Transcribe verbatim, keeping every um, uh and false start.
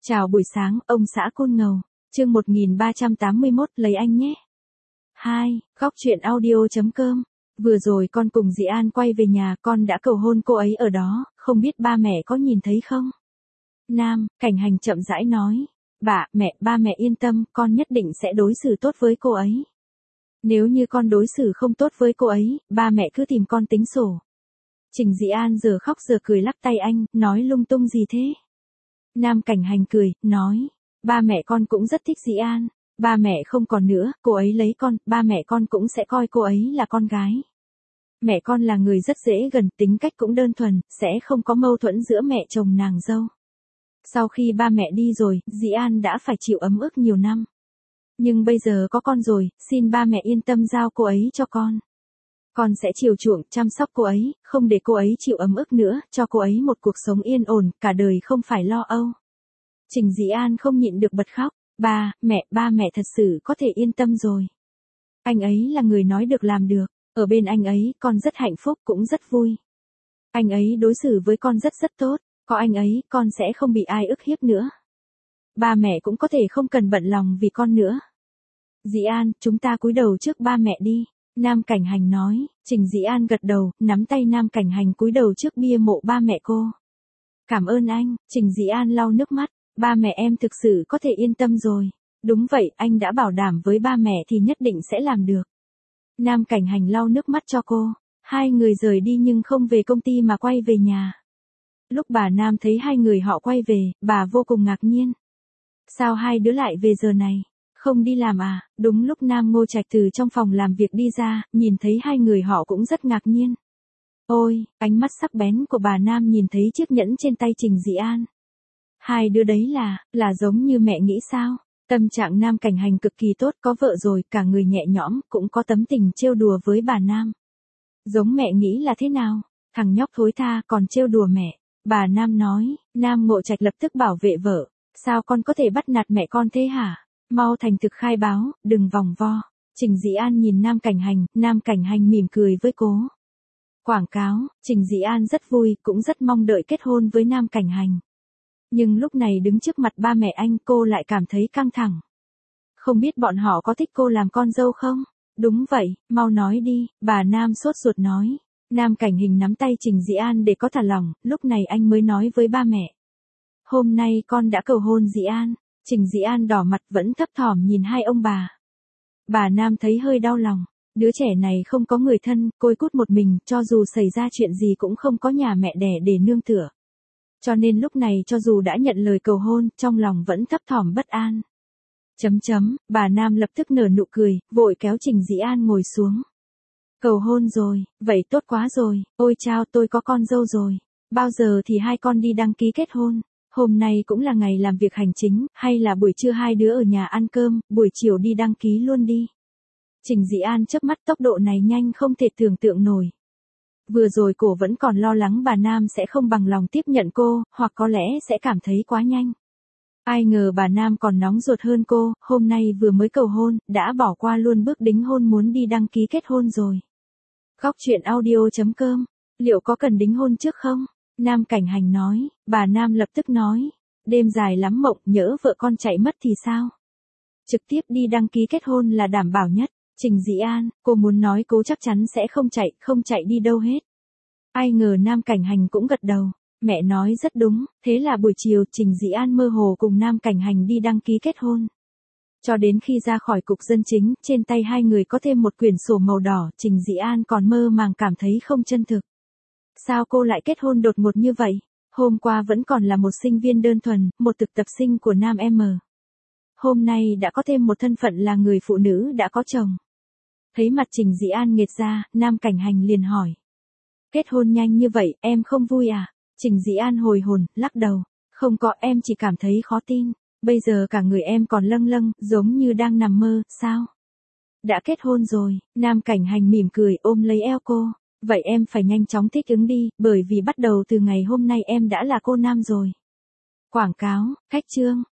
Chào buổi sáng, ông xã Côn Ngầu. Chương một nghìn ba trăm tám mươi mốt, lấy anh nhé. hai. Góc truyện audio chấm com. Vừa rồi con cùng dì An quay về nhà, con đã cầu hôn cô ấy ở đó, không biết ba mẹ có nhìn thấy không? Nam, Cảnh Hành chậm rãi nói. Bà, mẹ, ba mẹ yên tâm, con nhất định sẽ đối xử tốt với cô ấy. Nếu như con đối xử không tốt với cô ấy, ba mẹ cứ tìm con tính sổ. Trình Dĩ An giờ khóc giờ cười lắc tay anh, nói lung tung gì thế? Nam Cảnh Hành cười, nói, ba mẹ con cũng rất thích Dĩ An, ba mẹ không còn nữa, cô ấy lấy con, ba mẹ con cũng sẽ coi cô ấy là con gái. Mẹ con là người rất dễ gần, tính cách cũng đơn thuần, sẽ không có mâu thuẫn giữa mẹ chồng nàng dâu. Sau khi ba mẹ đi rồi, Dĩ An đã phải chịu ấm ức nhiều năm. Nhưng bây giờ có con rồi, xin ba mẹ yên tâm giao cô ấy cho con. Con sẽ chiều chuộng, chăm sóc cô ấy, không để cô ấy chịu ấm ức nữa, cho cô ấy một cuộc sống yên ổn, cả đời không phải lo âu. Trình Dĩ An không nhịn được bật khóc. Ba, mẹ, ba mẹ thật sự có thể yên tâm rồi. Anh ấy là người nói được làm được, ở bên anh ấy, con rất hạnh phúc cũng rất vui. Anh ấy đối xử với con rất rất tốt, có anh ấy, con sẽ không bị ai ức hiếp nữa. Ba mẹ cũng có thể không cần bận lòng vì con nữa. Dĩ An, chúng ta cúi đầu trước ba mẹ đi. Nam Cảnh Hành nói. Trình Dĩ An gật đầu, nắm tay Nam Cảnh Hành cúi đầu trước bia mộ ba mẹ cô. Cảm ơn anh. Trình Dĩ An lau nước mắt. Ba mẹ em thực sự có thể yên tâm rồi. Đúng vậy, anh đã bảo đảm với ba mẹ thì nhất định sẽ làm được. Nam Cảnh Hành lau nước mắt cho cô. Hai người rời đi nhưng không về công ty mà quay về nhà. Lúc bà Nam thấy hai người họ quay về, bà vô cùng ngạc nhiên. Sao hai đứa lại về giờ này? Không đi làm à? Đúng lúc Nam Ngô Trạch từ trong phòng làm việc đi ra, nhìn thấy hai người họ cũng rất ngạc nhiên. Ôi, ánh mắt sắc bén của bà Nam nhìn thấy chiếc nhẫn trên tay Trình Dĩ An. Hai đứa đấy là, là giống như mẹ nghĩ sao? Tâm trạng Nam Cảnh Hành cực kỳ tốt, có vợ rồi, cả người nhẹ nhõm, cũng có tấm tình trêu đùa với bà Nam. Giống mẹ nghĩ là thế nào? Thằng nhóc thối tha còn trêu đùa mẹ. Bà Nam nói. Nam Ngô Trạch lập tức bảo vệ vợ. Sao con có thể bắt nạt mẹ con thế hả? Mau thành thực khai báo, đừng vòng vo. Trình Dĩ An nhìn Nam Cảnh Hành, Nam Cảnh Hành mỉm cười với cô. Quảng cáo, Trình Dĩ An rất vui, cũng rất mong đợi kết hôn với Nam Cảnh Hành. Nhưng lúc này đứng trước mặt ba mẹ anh, cô lại cảm thấy căng thẳng. Không biết bọn họ có thích cô làm con dâu không? Đúng vậy, mau nói đi, bà Nam sốt ruột nói. Nam Cảnh Hành nắm tay Trình Dĩ An để có thả lỏng, lúc này anh mới nói với ba mẹ. Hôm nay con đã cầu hôn Dĩ An. Trình Dĩ An đỏ mặt vẫn thấp thỏm nhìn hai ông bà. Bà Nam thấy hơi đau lòng. Đứa trẻ này không có người thân, côi cút một mình, cho dù xảy ra chuyện gì cũng không có nhà mẹ đẻ để nương tựa. Cho nên lúc này cho dù đã nhận lời cầu hôn, trong lòng vẫn thấp thỏm bất an. Chấm chấm, bà Nam lập tức nở nụ cười, vội kéo Trình Dĩ An ngồi xuống. Cầu hôn rồi, vậy tốt quá rồi, ôi chao tôi có con dâu rồi. Bao giờ thì hai con đi đăng ký kết hôn? Hôm nay cũng là ngày làm việc hành chính, hay là buổi trưa hai đứa ở nhà ăn cơm, buổi chiều đi đăng ký luôn đi. Trình Dĩ An chớp mắt, tốc độ này nhanh không thể tưởng tượng nổi. Vừa rồi cô vẫn còn lo lắng bà Nam sẽ không bằng lòng tiếp nhận cô, hoặc có lẽ sẽ cảm thấy quá nhanh. Ai ngờ bà Nam còn nóng ruột hơn cô, hôm nay vừa mới cầu hôn, đã bỏ qua luôn bước đính hôn muốn đi đăng ký kết hôn rồi. Góc truyện audio chấm com. Liệu có cần đính hôn trước không? Nam Cảnh Hành nói. Bà Nam lập tức nói. Đêm dài lắm mộng, nhỡ vợ con chạy mất thì sao? Trực tiếp đi đăng ký kết hôn là đảm bảo nhất. Trình Dĩ An, cô muốn nói cô chắc chắn sẽ không chạy, không chạy đi đâu hết. Ai ngờ Nam Cảnh Hành cũng gật đầu. Mẹ nói rất đúng, thế là buổi chiều Trình Dĩ An mơ hồ cùng Nam Cảnh Hành đi đăng ký kết hôn. Cho đến khi ra khỏi cục dân chính, trên tay hai người có thêm một quyển sổ màu đỏ, Trình Dĩ An còn mơ màng cảm thấy không chân thực. Sao cô lại kết hôn đột ngột như vậy? Hôm qua vẫn còn là một sinh viên đơn thuần, một thực tập sinh của Nam M. Hôm nay đã có thêm một thân phận là người phụ nữ đã có chồng. Thấy mặt Trình Dĩ An nghệt ra, Nam Cảnh Hành liền hỏi. Kết hôn nhanh như vậy, em không vui à? Trình Dĩ An hồi hồn, lắc đầu. Không có, em chỉ cảm thấy khó tin. Bây giờ cả người em còn lâng lâng, giống như đang nằm mơ, sao? Đã kết hôn rồi, Nam Cảnh Hành mỉm cười ôm lấy eo cô. Vậy em phải nhanh chóng thích ứng đi, bởi vì bắt đầu từ ngày hôm nay em đã là cô Nam rồi. Quảng cáo, khách trương,